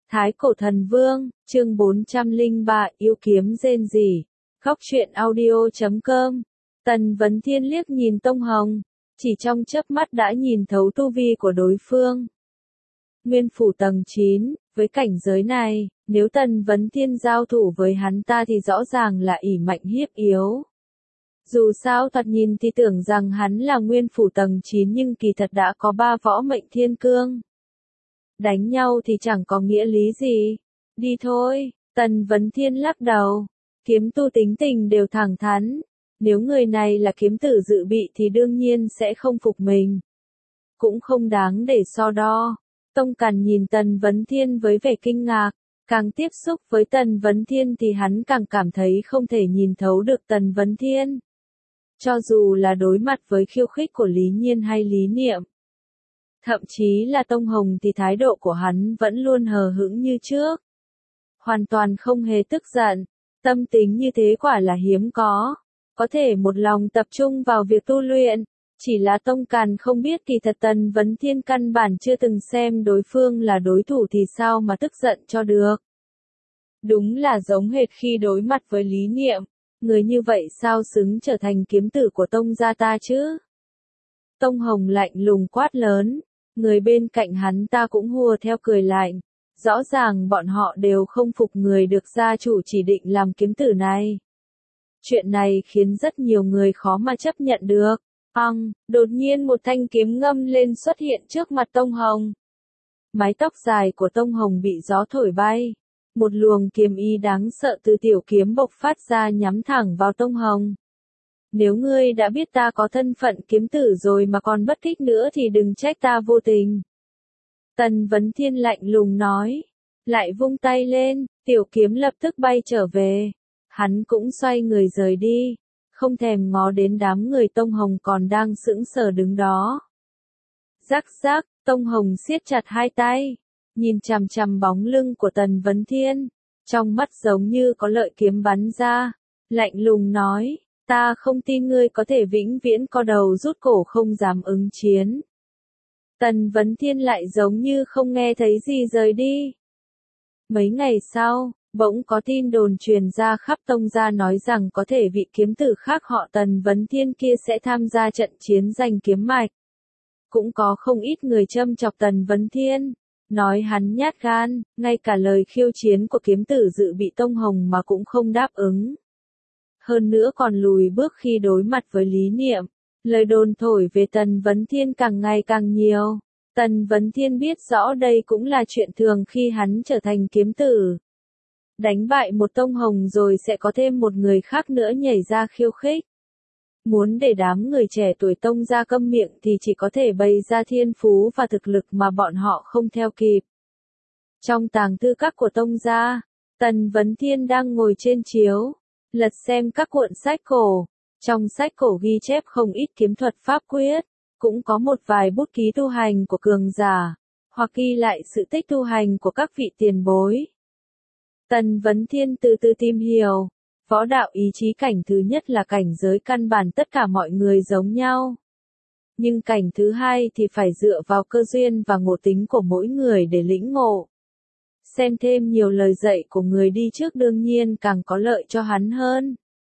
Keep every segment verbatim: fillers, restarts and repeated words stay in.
Thái Cổ Thần Vương, chương bốn trăm lẻ ba, yêu kiếm rên rỉ. Góc truyện audio chấm com. Tần Vấn Thiên liếc nhìn Tông Hồng, chỉ trong chớp mắt đã nhìn thấu tu vi của đối phương. Nguyên phủ tầng chín, với cảnh giới này, nếu Tần Vấn Thiên giao thủ với hắn ta thì rõ ràng là ỷ mạnh hiếp yếu. Dù sao thoạt nhìn thì tưởng rằng hắn là nguyên phủ tầng chín nhưng kỳ thật đã có ba võ mệnh thiên cương. Đánh nhau thì chẳng có nghĩa lý gì. Đi thôi, Tần Vấn Thiên lắc đầu. Kiếm tu tính tình đều thẳng thắn. Nếu người này là kiếm tử dự bị thì đương nhiên sẽ không phục mình. Cũng không đáng để so đo. Tông Càn nhìn Tần Vấn Thiên với vẻ kinh ngạc. Càng tiếp xúc với Tần Vấn Thiên thì hắn càng cảm thấy không thể nhìn thấu được Tần Vấn Thiên. Cho dù là đối mặt với khiêu khích của Lý Nhiên hay Lý Niệm. Thậm chí là Tông Hồng thì thái độ của hắn vẫn luôn hờ hững như trước. Hoàn toàn không hề tức giận. Tâm tính như thế quả là hiếm có. Có thể một lòng tập trung vào việc tu luyện. Chỉ là Tông Càn không biết kỳ thật Tần Vấn Thiên căn bản chưa từng xem đối phương là đối thủ thì sao mà tức giận cho được. Đúng là giống hệt khi đối mặt với Lý Niệm. Người như vậy sao xứng trở thành kiếm tử của Tông gia ta chứ? Tông Hồng lạnh lùng quát lớn. Người bên cạnh hắn ta cũng hùa theo cười lạnh. Rõ ràng bọn họ đều không phục người được gia chủ chỉ định làm kiếm tử này. Chuyện này khiến rất nhiều người khó mà chấp nhận được. Ăng, đột nhiên một thanh kiếm ngâm lên xuất hiện trước mặt Tông Hồng. Mái tóc dài của Tông Hồng bị gió thổi bay. Một luồng kiếm ý đáng sợ từ tiểu kiếm bộc phát ra nhắm thẳng vào Tông Hồng. Nếu ngươi đã biết ta có thân phận kiếm tử rồi mà còn bất kích nữa thì đừng trách ta vô tình. Tần Vấn Thiên lạnh lùng nói. Lại vung tay lên, tiểu kiếm lập tức bay trở về. Hắn cũng xoay người rời đi. Không thèm ngó đến đám người Tông Hồng còn đang sững sờ đứng đó. Rắc rắc, Tông Hồng siết chặt hai tay. Nhìn chằm chằm bóng lưng của Tần Vấn Thiên. Trong mắt giống như có lợi kiếm bắn ra. Lạnh lùng nói. Ta không tin ngươi có thể vĩnh viễn co đầu rút cổ không dám ứng chiến. Tần Vấn Thiên lại giống như không nghe thấy gì rời đi. Mấy ngày sau, bỗng có tin đồn truyền ra khắp Tông gia nói rằng có thể vị kiếm tử khác họ Tần Vấn Thiên kia sẽ tham gia trận chiến giành kiếm mạch. Cũng có không ít người châm chọc Tần Vấn Thiên, nói hắn nhát gan, ngay cả lời khiêu chiến của kiếm tử dự bị Tông Hồng mà cũng không đáp ứng. Hơn nữa còn lùi bước khi đối mặt với Lý Niệm. Lời đồn thổi về Tần Vấn Thiên càng ngày càng nhiều. Tần Vấn Thiên biết rõ đây cũng là chuyện thường khi hắn trở thành kiếm tử. Đánh bại một Tông Hồng rồi sẽ có thêm một người khác nữa nhảy ra khiêu khích. Muốn để đám người trẻ tuổi Tông gia câm miệng thì chỉ có thể bày ra thiên phú và thực lực mà bọn họ không theo kịp. Trong tàng thư các của Tông gia, Tần Vấn Thiên đang ngồi trên chiếu. Lật xem các cuộn sách cổ. Trong sách cổ ghi chép không ít kiếm thuật pháp quyết. Cũng có một vài bút ký tu hành của cường giả. Hoặc ghi lại sự tích tu hành của các vị tiền bối. Tần Vấn Thiên từ từ tìm hiểu. Võ đạo ý chí cảnh thứ nhất là cảnh giới căn bản tất cả mọi người giống nhau. Nhưng cảnh thứ hai thì phải dựa vào cơ duyên và ngộ tính của mỗi người để lĩnh ngộ. Xem thêm nhiều lời dạy của người đi trước đương nhiên càng có lợi cho hắn hơn.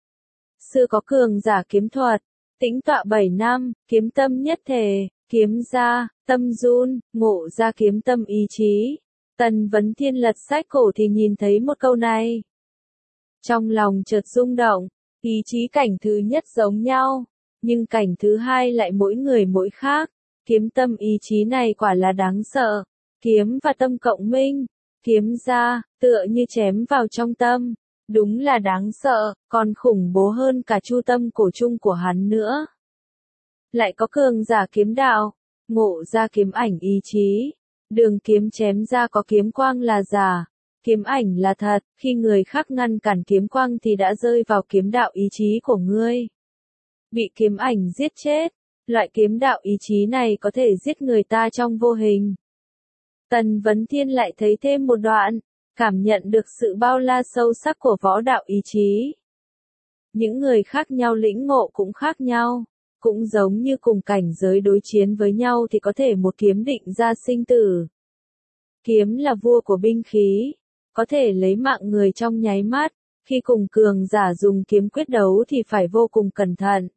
Xưa có cường giả kiếm thuật, tĩnh tọa bảy năm, kiếm tâm nhất thể, kiếm ra, tâm run, ngộ ra kiếm tâm ý chí. Tần Vấn Thiên lật sách cổ thì nhìn thấy một câu này. Trong lòng chợt rung động, ý chí cảnh thứ nhất giống nhau, nhưng cảnh thứ hai lại mỗi người mỗi khác. Kiếm tâm ý chí này quả là đáng sợ. Kiếm và tâm cộng minh. Kiếm ra, tựa như chém vào trong tâm. Đúng là đáng sợ, còn khủng bố hơn cả chu tâm cổ trung của hắn nữa. Lại có cường giả kiếm đạo, ngộ ra kiếm ảnh ý chí. Đường kiếm chém ra có kiếm quang là giả, kiếm ảnh là thật. Khi người khác ngăn cản kiếm quang thì đã rơi vào kiếm đạo ý chí của ngươi. Bị kiếm ảnh giết chết, loại kiếm đạo ý chí này có thể giết người ta trong vô hình. Tần Vấn Thiên lại thấy thêm một đoạn, cảm nhận được sự bao la sâu sắc của võ đạo ý chí. Những người khác nhau lĩnh ngộ cũng khác nhau, cũng giống như cùng cảnh giới đối chiến với nhau thì có thể một kiếm định ra sinh tử. Kiếm là vua của binh khí, có thể lấy mạng người trong nháy mắt, khi cùng cường giả dùng kiếm quyết đấu thì phải vô cùng cẩn thận.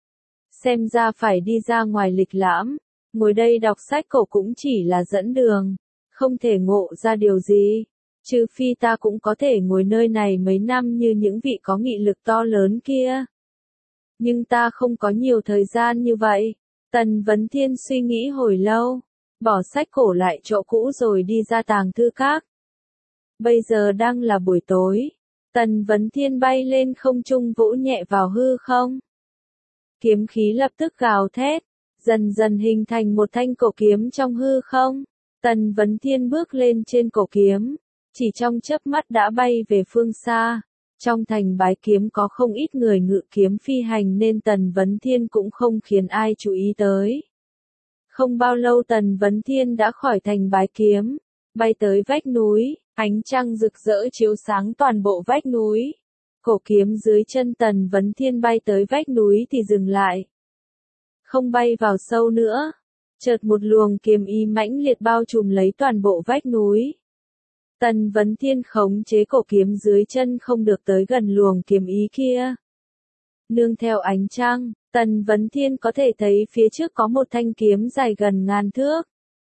Xem ra phải đi ra ngoài lịch lãm, ngồi đây đọc sách cổ cũng chỉ là dẫn đường, không thể ngộ ra điều gì. Trừ phi ta cũng có thể ngồi nơi này mấy năm như những vị có nghị lực to lớn kia. Nhưng ta không có nhiều thời gian như vậy. Tần Vấn Thiên suy nghĩ hồi lâu, bỏ sách cổ lại chỗ cũ rồi đi ra tàng thư các. Bây giờ đang là buổi tối, Tần Vấn Thiên bay lên không trung vỗ nhẹ vào hư không. Kiếm khí lập tức gào thét, dần dần hình thành một thanh cổ kiếm trong hư không. Tần Vấn Thiên bước lên trên cổ kiếm, chỉ trong chớp mắt đã bay về phương xa. Trong thành Bái Kiếm có không ít người ngự kiếm phi hành nên Tần Vấn Thiên cũng không khiến ai chú ý tới. Không bao lâu Tần Vấn Thiên đã khỏi thành Bái Kiếm, bay tới vách núi, ánh trăng rực rỡ chiếu sáng toàn bộ vách núi. Cổ kiếm dưới chân Tần Vấn Thiên bay tới vách núi thì dừng lại. Không bay vào sâu nữa, chợt một luồng kiếm ý mãnh liệt bao trùm lấy toàn bộ vách núi. Tần Vấn Thiên khống chế cổ kiếm dưới chân không được tới gần luồng kiếm ý kia. Nương theo ánh trăng, Tần Vấn Thiên có thể thấy phía trước có một thanh kiếm dài gần ngàn thước.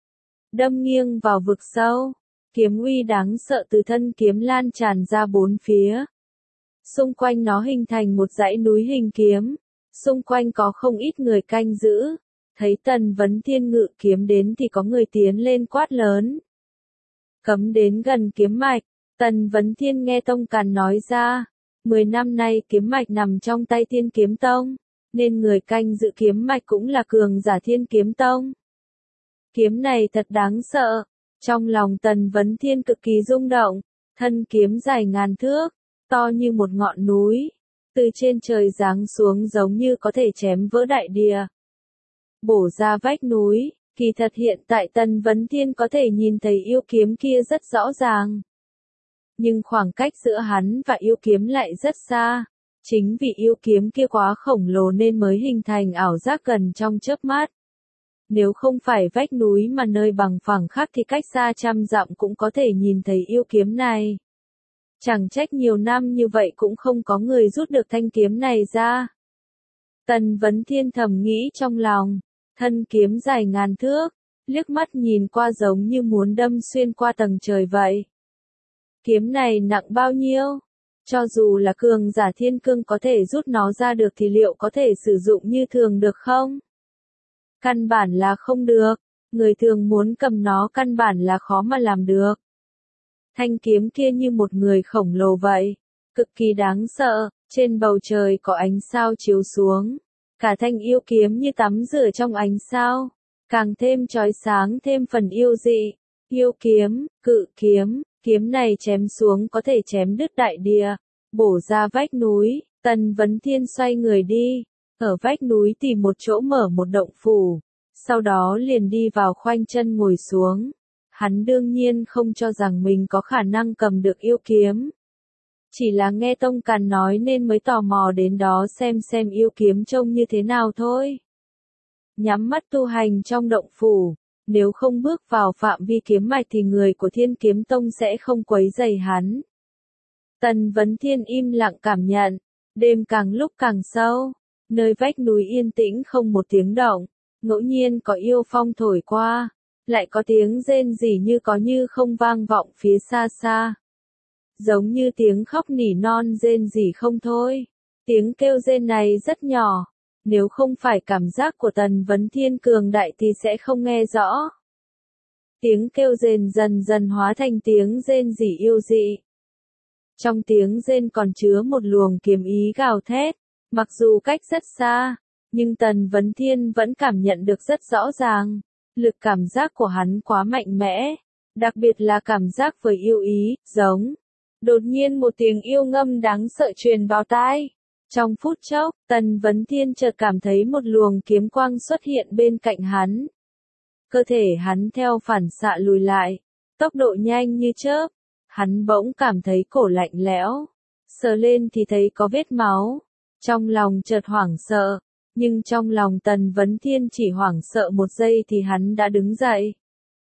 Đâm nghiêng vào vực sâu, kiếm uy đáng sợ từ thân kiếm lan tràn ra bốn phía. Xung quanh nó hình thành một dãy núi hình kiếm, xung quanh có không ít người canh giữ. Thấy Tần Vấn Thiên ngự kiếm đến thì có người tiến lên quát lớn. Cấm đến gần kiếm mạch, Tần Vấn Thiên nghe Tông Càn nói ra. Mười năm nay kiếm mạch nằm trong tay Thiên Kiếm Tông, nên người canh giữ kiếm mạch cũng là cường giả Thiên Kiếm Tông. Kiếm này thật đáng sợ, trong lòng Tần Vấn Thiên cực kỳ rung động, thân kiếm dài ngàn thước, to như một ngọn núi, từ trên trời giáng xuống giống như có thể chém vỡ đại địa. Bổ ra vách núi, kỳ thật hiện tại Tần Vấn Thiên có thể nhìn thấy yêu kiếm kia rất rõ ràng. Nhưng khoảng cách giữa hắn và yêu kiếm lại rất xa. Chính vì yêu kiếm kia quá khổng lồ nên mới hình thành ảo giác gần trong chớp mắt. Nếu không phải vách núi mà nơi bằng phẳng khác thì cách xa trăm dặm cũng có thể nhìn thấy yêu kiếm này. Chẳng trách nhiều năm như vậy cũng không có người rút được thanh kiếm này ra. Tần Vấn Thiên thầm nghĩ trong lòng, thân kiếm dài ngàn thước, liếc mắt nhìn qua giống như muốn đâm xuyên qua tầng trời vậy. Kiếm này nặng bao nhiêu? Cho dù là cường giả thiên cương có thể rút nó ra được thì liệu có thể sử dụng như thường được không? Căn bản là không được, người thường muốn cầm nó căn bản là khó mà làm được. Thanh kiếm kia như một người khổng lồ vậy, cực kỳ đáng sợ, trên bầu trời có ánh sao chiếu xuống. Cả thanh yêu kiếm như tắm rửa trong ánh sao, càng thêm chói sáng thêm phần yêu dị. Yêu kiếm, cự kiếm, kiếm này chém xuống có thể chém đứt đại địa, bổ ra vách núi. Tần Vấn Thiên xoay người đi, ở vách núi tìm một chỗ mở một động phủ, sau đó liền đi vào khoanh chân ngồi xuống. Hắn đương nhiên không cho rằng mình có khả năng cầm được yêu kiếm. Chỉ là nghe Tông Càn nói nên mới tò mò đến đó xem xem yêu kiếm trông như thế nào thôi. Nhắm mắt tu hành trong động phủ, nếu không bước vào phạm vi kiếm mạch thì người của Thiên Kiếm Tông sẽ không quấy rầy hắn. Tần Vấn Thiên im lặng cảm nhận, đêm càng lúc càng sâu, nơi vách núi yên tĩnh không một tiếng động, ngẫu nhiên có yêu phong thổi qua, lại có tiếng rên rỉ như có như không vang vọng phía xa xa. Giống như tiếng khóc nỉ non rên rỉ không thôi. Tiếng kêu rên này rất nhỏ, nếu không phải cảm giác của Tần Vấn Thiên cường đại thì sẽ không nghe rõ. Tiếng kêu rên dần dần hóa thành tiếng rên rỉ yêu dị. Trong tiếng rên còn chứa một luồng kiếm ý gào thét, mặc dù cách rất xa, nhưng Tần Vấn Thiên vẫn cảm nhận được rất rõ ràng. Lực cảm giác của hắn quá mạnh mẽ, đặc biệt là cảm giác với yêu ý, giống. Đột nhiên một tiếng yêu ngâm đáng sợ truyền vào tai. Trong phút chốc, Tần Vấn Thiên chợt cảm thấy một luồng kiếm quang xuất hiện bên cạnh hắn. Cơ thể hắn theo phản xạ lùi lại, tốc độ nhanh như chớp. Hắn bỗng cảm thấy cổ lạnh lẽo, sờ lên thì thấy có vết máu. Trong lòng chợt hoảng sợ, nhưng trong lòng Tần Vấn Thiên chỉ hoảng sợ một giây thì hắn đã đứng dậy.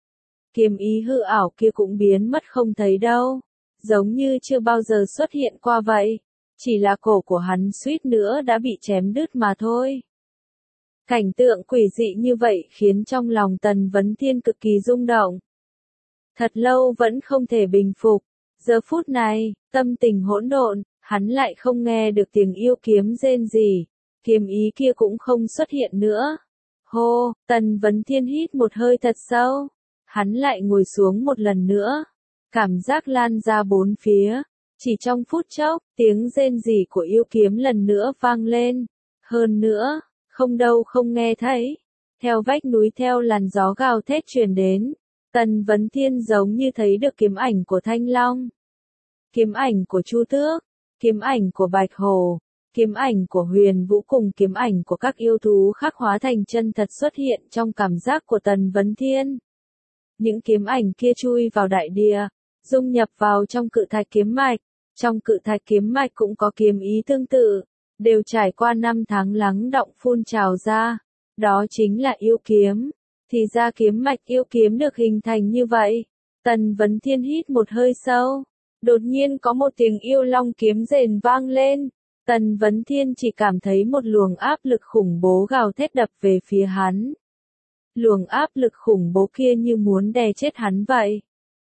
kiếm ý hư ảo kia cũng biến mất không thấy đâu, giống như chưa bao giờ xuất hiện qua vậy, chỉ là cổ của hắn suýt nữa đã bị chém đứt mà thôi. Cảnh tượng quỷ dị như vậy khiến trong lòng Tần Vấn Thiên cực kỳ rung động. Thật lâu vẫn không thể bình phục, giờ phút này, tâm tình hỗn độn, hắn lại không nghe được tiếng yêu kiếm rên rỉ, kiếm ý kia cũng không xuất hiện nữa. Hô, Tần Vấn Thiên hít một hơi thật sâu, hắn lại ngồi xuống một lần nữa, cảm giác lan ra bốn phía, chỉ trong phút chốc, tiếng rên rỉ của yêu kiếm lần nữa vang lên, hơn nữa, không đâu không nghe thấy, theo vách núi theo làn gió gào thét truyền đến, Tần Vấn Thiên giống như thấy được kiếm ảnh của Thanh Long, kiếm ảnh của Chu Tước, kiếm ảnh của Bạch Hổ, kiếm ảnh của Huyền Vũ cùng kiếm ảnh của các yêu thú khắc hóa thành chân thật xuất hiện trong cảm giác của Tần Vấn Thiên. Những kiếm ảnh kia chui vào đại địa, dung nhập vào trong cự thạch kiếm mạch, trong cự thạch kiếm mạch cũng có kiếm ý tương tự, đều trải qua năm tháng lắng đọng phun trào ra, đó chính là yêu kiếm, thì ra kiếm mạch yêu kiếm được hình thành như vậy. Tần Vấn Thiên hít một hơi sâu, đột nhiên có một tiếng yêu long kiếm rền vang lên, Tần Vấn Thiên chỉ cảm thấy một luồng áp lực khủng bố gào thét đập về phía hắn. Luồng áp lực khủng bố kia như muốn đè chết hắn vậy.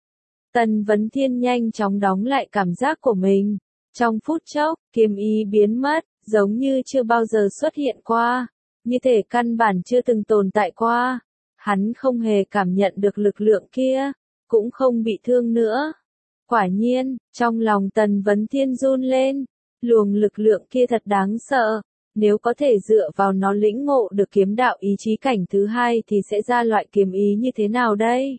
Tần Vấn Thiên nhanh chóng đóng lại cảm giác của mình. Trong phút chốc, kiếm ý biến mất, giống như chưa bao giờ xuất hiện qua, như thể căn bản chưa từng tồn tại qua. Hắn không hề cảm nhận được lực lượng kia, cũng không bị thương nữa. Quả nhiên, trong lòng Tần Vấn Thiên run lên, luồng lực lượng kia thật đáng sợ. Nếu có thể dựa vào nó lĩnh ngộ được kiếm đạo ý chí cảnh thứ hai thì sẽ ra loại kiếm ý như thế nào đây?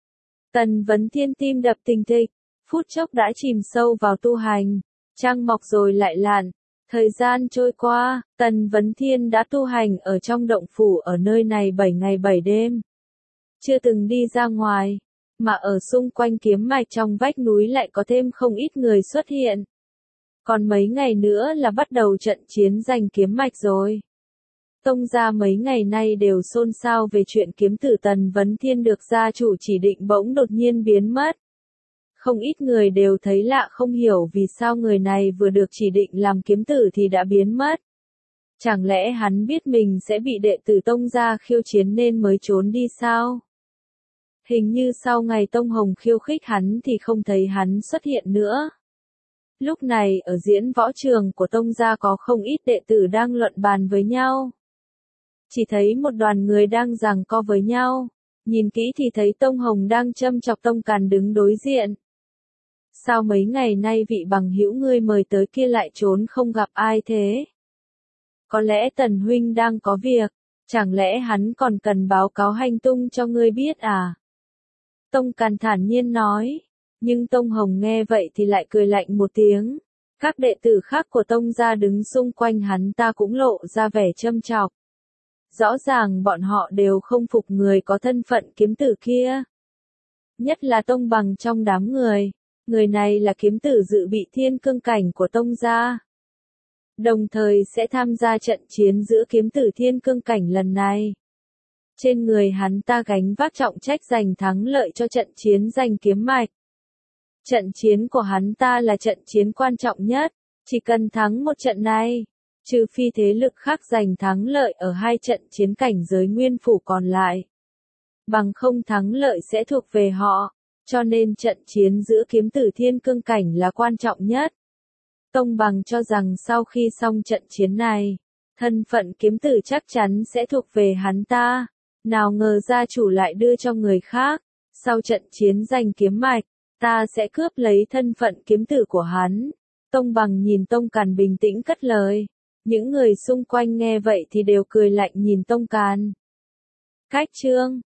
Tần Vấn Thiên tim đập thình thịch, phút chốc đã chìm sâu vào tu hành, trăng mọc rồi lại lặn. Thời gian trôi qua, Tần Vấn Thiên đã tu hành ở trong động phủ ở nơi này bảy ngày bảy đêm. Chưa từng đi ra ngoài, mà ở xung quanh kiếm mạch trong vách núi lại có thêm không ít người xuất hiện. Còn mấy ngày nữa là bắt đầu trận chiến giành kiếm mạch rồi. Tông gia mấy ngày nay đều xôn xao về chuyện kiếm tử Tần Vấn Thiên được gia chủ chỉ định bỗng đột nhiên biến mất. Không ít người đều thấy lạ không hiểu vì sao người này vừa được chỉ định làm kiếm tử thì đã biến mất. Chẳng lẽ hắn biết mình sẽ bị đệ tử Tông gia khiêu chiến nên mới trốn đi sao? Hình như sau ngày Tông Hồng khiêu khích hắn thì không thấy hắn xuất hiện nữa. Lúc này ở diễn võ trường của Tông gia có không ít đệ tử đang luận bàn với nhau. Chỉ thấy một đoàn người đang giằng co với nhau, nhìn kỹ thì thấy Tông Hồng đang châm chọc Tông Càn đứng đối diện. Sao mấy ngày nay vị bằng hữu ngươi mời tới kia lại trốn không gặp ai thế? Có lẽ Tần huynh đang có việc, chẳng lẽ hắn còn cần báo cáo hành tung cho ngươi biết à? Tông Càn thản nhiên nói. Nhưng Tông Hồng nghe vậy thì lại cười lạnh một tiếng. Các đệ tử khác của Tông gia đứng xung quanh hắn ta cũng lộ ra vẻ châm chọc. Rõ ràng bọn họ đều không phục người có thân phận kiếm tử kia. Nhất là Tông Bằng trong đám người. Người này là kiếm tử dự bị thiên cương cảnh của Tông gia. Đồng thời sẽ tham gia trận chiến giữa kiếm tử thiên cương cảnh lần này. Trên người hắn ta gánh vác trọng trách giành thắng lợi cho trận chiến giành kiếm mạch. Trận chiến của hắn ta là trận chiến quan trọng nhất, chỉ cần thắng một trận này, trừ phi thế lực khác giành thắng lợi ở hai trận chiến cảnh giới nguyên phủ còn lại. Bằng không thắng lợi sẽ thuộc về họ, cho nên trận chiến giữa kiếm tử thiên cương cảnh là quan trọng nhất. Tông Bằng cho rằng sau khi xong trận chiến này, thân phận kiếm tử chắc chắn sẽ thuộc về hắn ta, nào ngờ gia chủ lại đưa cho người khác, sau trận chiến giành kiếm mạch. Ta sẽ cướp lấy thân phận kiếm tử của hắn. Tông Bằng nhìn Tông Càn bình tĩnh cất lời. Những người xung quanh nghe vậy thì đều cười lạnh nhìn Tông Càn. Cách chương